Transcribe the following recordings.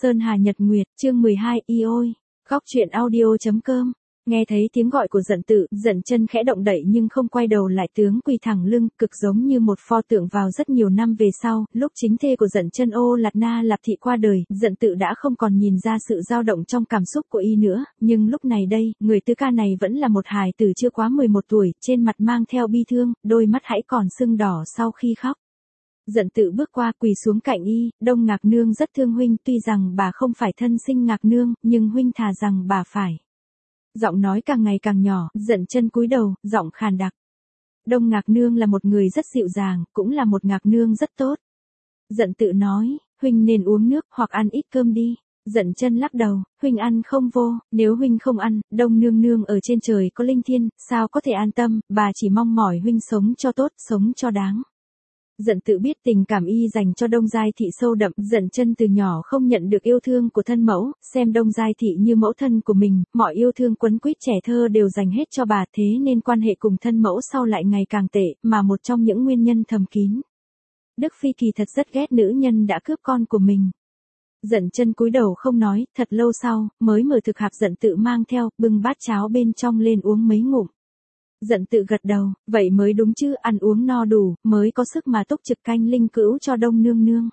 Sơn Hà Nhật Nguyệt, chương 12, ôi. Góc truyện audio.com. Nghe thấy tiếng gọi của Dận Tự, Dận Chân khẽ động đậy nhưng không quay đầu lại, tướng quỳ thẳng lưng, cực giống như một pho tượng vào rất nhiều năm về sau, lúc chính thê của Dận Chân Ô Lạt Na Lạp Thị qua đời, Dận Tự đã không còn nhìn ra sự dao động trong cảm xúc của y nữa, nhưng lúc này đây, người tứ ca này vẫn là một hài tử chưa quá 11 tuổi, trên mặt mang theo bi thương, đôi mắt hãy còn sưng đỏ sau khi khóc. Dận Tự bước qua quỳ xuống cạnh y, Đông Ngạc Nương rất thương huynh, tuy rằng bà không phải thân sinh Ngạc Nương, nhưng huynh thà rằng bà phải. Giọng nói càng ngày càng nhỏ, Dận Chân cúi đầu, giọng khàn đặc. Đông Ngạc Nương là một người rất dịu dàng, cũng là một Ngạc Nương rất tốt. Dận Tự nói, huynh nên uống nước hoặc ăn ít cơm đi. Dận Chân lắc đầu, huynh ăn không vô, nếu huynh không ăn, Đông Nương Nương ở trên trời có linh thiên, sao có thể an tâm, bà chỉ mong mỏi huynh sống cho tốt, sống cho đáng. Dận Tự biết tình cảm y dành cho Đông Giai Thị sâu đậm, Dận Chân từ nhỏ không nhận được yêu thương của thân mẫu, xem Đông Giai Thị như mẫu thân của mình, mọi yêu thương quấn quýt trẻ thơ đều dành hết cho bà, thế nên quan hệ cùng thân mẫu sau lại ngày càng tệ, mà một trong những nguyên nhân thầm kín. Đức Phi kỳ thật rất ghét nữ nhân đã cướp con của mình. Dận Chân cúi đầu không nói, thật lâu sau, mới mở thực hạp Dận Tự mang theo, bưng bát cháo bên trong lên uống mấy ngụm. Dận Tự gật đầu, vậy mới đúng chứ, ăn uống no đủ, mới có sức mà túc trực canh linh cữu cho Đông Nương Nương.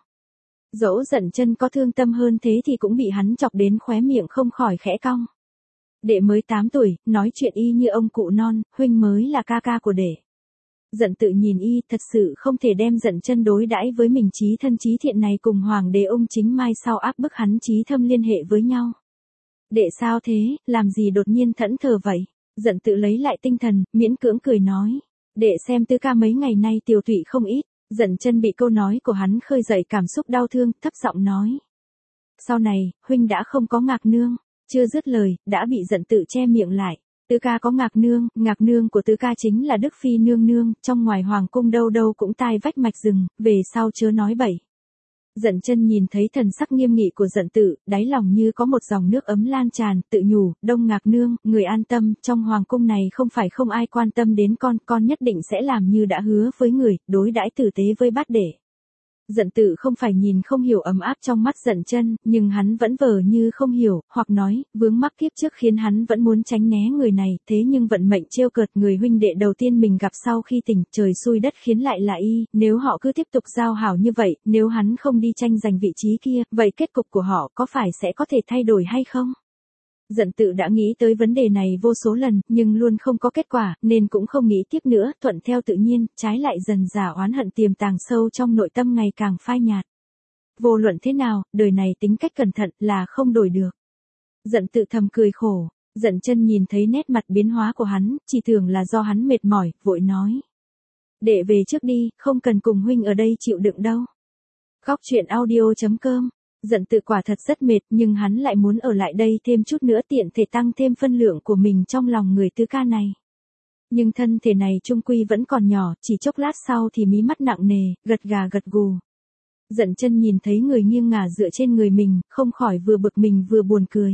Dẫu Dận Chân có thương tâm hơn thế thì cũng bị hắn chọc đến khóe miệng không khỏi khẽ cong. Đệ mới 8 tuổi, nói chuyện y như ông cụ non, huynh mới là ca ca của đệ. Dận Tự nhìn y, thật sự không thể đem Dận Chân đối đãi với mình chí thân chí thiện này cùng hoàng đế ông chính mai sau áp bức hắn chí thâm liên hệ với nhau. Đệ sao thế, làm gì đột nhiên thẫn thờ vậy? Dận Tự lấy lại tinh thần, miễn cưỡng cười nói. Đệ xem tứ ca mấy ngày nay tiều tụy không ít. Dận Chân bị câu nói của hắn khơi dậy cảm xúc đau thương, thấp giọng nói. Sau này, huynh đã không có Ngạc Nương. Chưa dứt lời, đã bị Dận Tự che miệng lại. Tứ ca có Ngạc Nương của tứ ca chính là Đức Phi nương nương, trong ngoài hoàng cung đâu đâu cũng tai vách mạch rừng, về sau chớ nói bậy. Dận Chân nhìn thấy thần sắc nghiêm nghị của Dận Tự, đáy lòng như có một dòng nước ấm lan tràn, tự nhủ, Đông Ngạc Nương, người an tâm, trong hoàng cung này không phải không ai quan tâm đến con nhất định sẽ làm như đã hứa với người, đối đãi tử tế với bát đệ. Dận Tự không phải nhìn không hiểu ấm áp trong mắt Dận Chân, nhưng hắn vẫn vờ như không hiểu, hoặc nói, vướng mắc kiếp trước khiến hắn vẫn muốn tránh né người này, thế nhưng vận mệnh trêu cợt người huynh đệ đầu tiên mình gặp sau khi tỉnh, trời xui đất khiến lại là y, nếu họ cứ tiếp tục giao hảo như vậy, nếu hắn không đi tranh giành vị trí kia, vậy kết cục của họ có phải sẽ có thể thay đổi hay không? Dận Tự đã nghĩ tới vấn đề này vô số lần, nhưng luôn không có kết quả, nên cũng không nghĩ tiếp nữa, thuận theo tự nhiên, trái lại dần dà oán hận tiềm tàng sâu trong nội tâm ngày càng phai nhạt. Vô luận thế nào, đời này tính cách cẩn thận là không đổi được. Dận Tự thầm cười khổ, Dận Chân nhìn thấy nét mặt biến hóa của hắn, chỉ tưởng là do hắn mệt mỏi, vội nói. Đệ về trước đi, không cần cùng huynh ở đây chịu đựng đâu. Góc truyện audio.com. Dận Tự quả thật rất mệt, nhưng hắn lại muốn ở lại đây thêm chút nữa tiện thể tăng thêm phân lượng của mình trong lòng người tứ ca này. Nhưng thân thể này trung quy vẫn còn nhỏ, chỉ chốc lát sau thì mí mắt nặng nề, gật gà gật gù. Dận Chân nhìn thấy người nghiêng ngả dựa trên người mình, không khỏi vừa bực mình vừa buồn cười.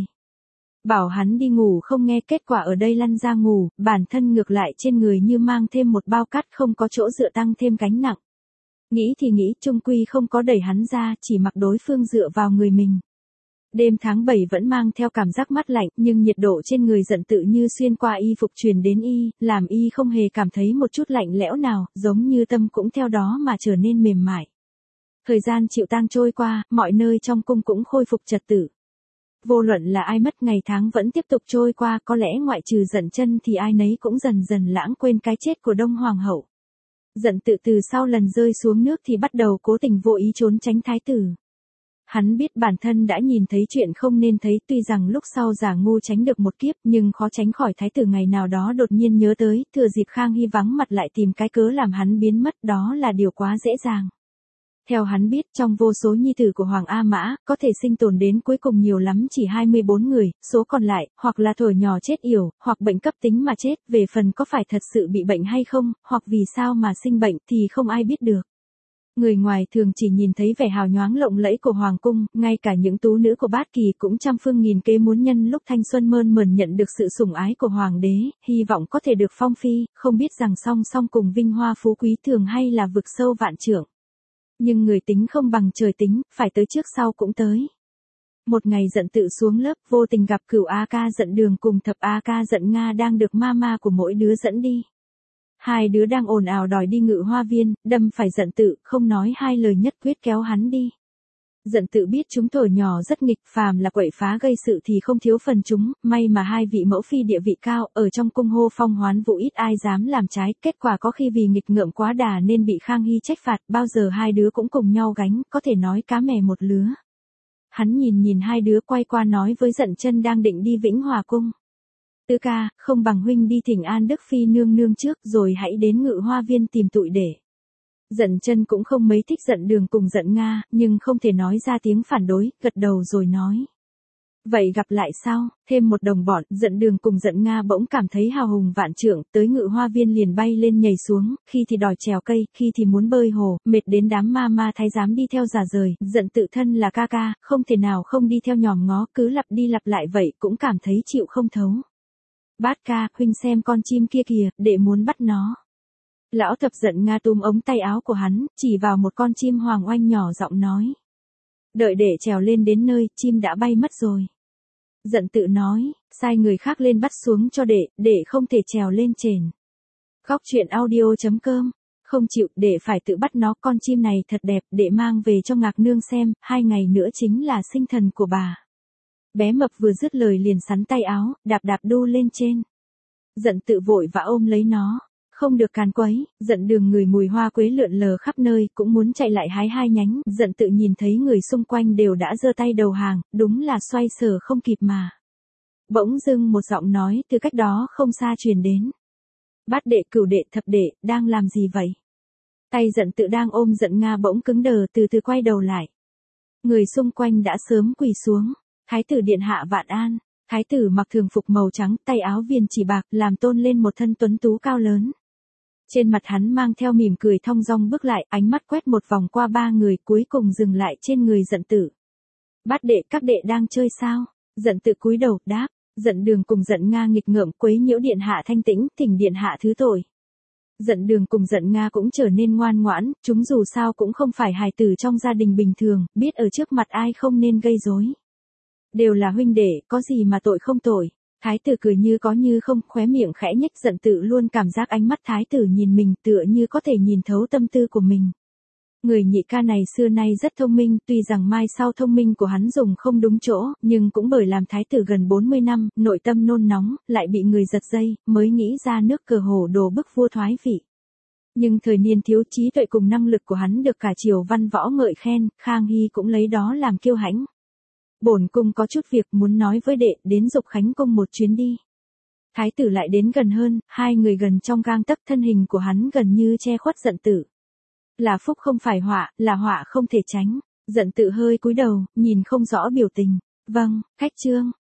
Bảo hắn đi ngủ không nghe, kết quả ở đây lăn ra ngủ, bản thân ngược lại trên người như mang thêm một bao cát, không có chỗ dựa tăng thêm gánh nặng. Nghĩ thì nghĩ, trung quy không có đẩy hắn ra, chỉ mặc đối phương dựa vào người mình. Đêm tháng 7 vẫn mang theo cảm giác mát lạnh, nhưng nhiệt độ trên người Dận Tự như xuyên qua y phục truyền đến y, làm y không hề cảm thấy một chút lạnh lẽo nào, giống như tâm cũng theo đó mà trở nên mềm mại. Thời gian chịu tang trôi qua, mọi nơi trong cung cũng khôi phục trật tự. Vô luận là ai mất, ngày tháng vẫn tiếp tục trôi qua, có lẽ ngoại trừ Dận Chân thì ai nấy cũng dần dần lãng quên cái chết của Đông Hoàng hậu. Dận Tự từ sau lần rơi xuống nước thì bắt đầu cố tình vô ý trốn tránh thái tử. Hắn biết bản thân đã nhìn thấy chuyện không nên thấy, tuy rằng lúc sau giả ngu tránh được một kiếp, nhưng khó tránh khỏi thái tử ngày nào đó đột nhiên nhớ tới, thừa dịp Khang Hy vắng mặt lại tìm cái cớ làm hắn biến mất, đó là điều quá dễ dàng. Theo hắn biết, trong vô số nhi tử của Hoàng A Mã, có thể sinh tồn đến cuối cùng nhiều lắm chỉ 24 người, số còn lại, hoặc là thuở nhỏ chết yểu, hoặc bệnh cấp tính mà chết, về phần có phải thật sự bị bệnh hay không, hoặc vì sao mà sinh bệnh thì không ai biết được. Người ngoài thường chỉ nhìn thấy vẻ hào nhoáng lộng lẫy của Hoàng cung, ngay cả những tú nữ của Bát Kỳ cũng trăm phương nghìn kế muốn nhân lúc thanh xuân mơn mởn nhận được sự sủng ái của Hoàng đế, hy vọng có thể được phong phi, không biết rằng song song cùng vinh hoa phú quý thường hay là vực sâu vạn trượng. Nhưng người tính không bằng trời tính, phải tới trước sau cũng tới. Một ngày Dận Tự xuống lớp vô tình gặp Cửu A Ca Dận Đường cùng Thập A Ca Dận Nga đang được mama của mỗi đứa dẫn đi. Hai đứa đang ồn ào đòi đi Ngự Hoa Viên, đâm phải Dận Tự, không nói hai lời nhất quyết kéo hắn đi. Dận Tự biết chúng thổi nhỏ rất nghịch, phàm là quậy phá gây sự thì không thiếu phần chúng, may mà hai vị mẫu phi địa vị cao, ở trong cung hô phong hoán vũ ít ai dám làm trái, kết quả có khi vì nghịch ngợm quá đà nên bị Khang Hy trách phạt, bao giờ hai đứa cũng cùng nhau gánh, có thể nói cá mè một lứa. Hắn nhìn hai đứa quay qua nói với Dận Chân đang định đi Vĩnh Hòa cung. Tứ ca, không bằng huynh đi thỉnh an Đức Phi nương nương trước rồi hãy đến Ngự Hoa Viên tìm tụi để. Dận Chân cũng không mấy thích Dận Đường cùng Dận Nga, nhưng không thể nói ra tiếng phản đối, gật đầu rồi nói. Vậy gặp lại sau, thêm một đồng bọn, Dận Đường cùng Dận Nga bỗng cảm thấy hào hùng vạn trượng, tới Ngự Hoa Viên liền bay lên nhảy xuống, khi thì đòi trèo cây, khi thì muốn bơi hồ, mệt đến đám ma thái giám đi theo rả rời, Dận Tự thân là ca ca, không thể nào không đi theo nhòm ngó, cứ lặp đi lặp lại vậy cũng cảm thấy chịu không thấu. Bát ca, huynh xem con chim kia kìa, đệ muốn bắt nó. Lão Thập Dận Nga túm ống tay áo của hắn, chỉ vào một con chim hoàng oanh nhỏ giọng nói. Đợi đệ trèo lên đến nơi, chim đã bay mất rồi. Dận Tự nói, sai người khác lên bắt xuống cho đệ không thể trèo lên trên. Góc truyện audio.com, không chịu, đệ phải tự bắt nó, con chim này thật đẹp, đệ mang về cho Ngạc Nương xem, 2 ngày nữa chính là sinh thần của bà. Bé mập vừa dứt lời liền sắn tay áo, đạp đu lên trên. Dận Tự vội vã ôm lấy nó. Không được càn quấy, Dận Đường người mùi hoa quế lượn lờ khắp nơi, cũng muốn chạy lại hái 2 nhánh, Dận Tự nhìn thấy người xung quanh đều đã giơ tay đầu hàng, đúng là xoay sở không kịp mà. Bỗng dưng một giọng nói từ cách đó không xa truyền đến. Bát đệ, cửu đệ, thập đệ, đang làm gì vậy? Tay Dận Tự đang ôm Dận Nga bỗng cứng đờ, từ từ quay đầu lại. Người xung quanh đã sớm quỳ xuống. Thái tử điện hạ vạn an. Thái tử mặc thường phục màu trắng, tay áo viền chỉ bạc, làm tôn lên một thân tuấn tú cao lớn. Trên mặt hắn mang theo mỉm cười thong dong bước lại, ánh mắt quét một vòng qua 3 người, cuối cùng dừng lại trên người Dận Tự. Bát đệ, các đệ đang chơi sao? Dận Tự cúi đầu, đáp. Dận Đường cùng Dận Nga nghịch ngợm quấy nhiễu điện hạ thanh tĩnh, thỉnh điện hạ thứ tội. Dận Đường cùng Dận Nga cũng trở nên ngoan ngoãn, chúng dù sao cũng không phải hài tử trong gia đình bình thường, biết ở trước mặt ai không nên gây rối. Đều là huynh đệ, có gì mà tội không tội. Thái tử cười như có như không, khóe miệng khẽ nhếch. Dận Tự luôn cảm giác ánh mắt thái tử nhìn mình tựa như có thể nhìn thấu tâm tư của mình. Người nhị ca này xưa nay rất thông minh, tuy rằng mai sau thông minh của hắn dùng không đúng chỗ, nhưng cũng bởi làm thái tử gần 40 năm, nội tâm nôn nóng, lại bị người giật dây, mới nghĩ ra nước cờ hổ đồ bức vua thoái vị. Nhưng thời niên thiếu, trí tuệ cùng năng lực của hắn được cả triều văn võ ngợi khen, Khang Hy cũng lấy đó làm kiêu hãnh. Bổn cung có chút việc muốn nói với đệ, đến Dục Khánh cung một chuyến đi. Thái tử lại đến gần hơn, 2 người gần trong gang tấc, thân hình của hắn gần như che khuất Dận Tự. Là phúc không phải họa, là họa không thể tránh. Dận Tự hơi cúi đầu, nhìn không rõ biểu tình. Vâng, khách trương.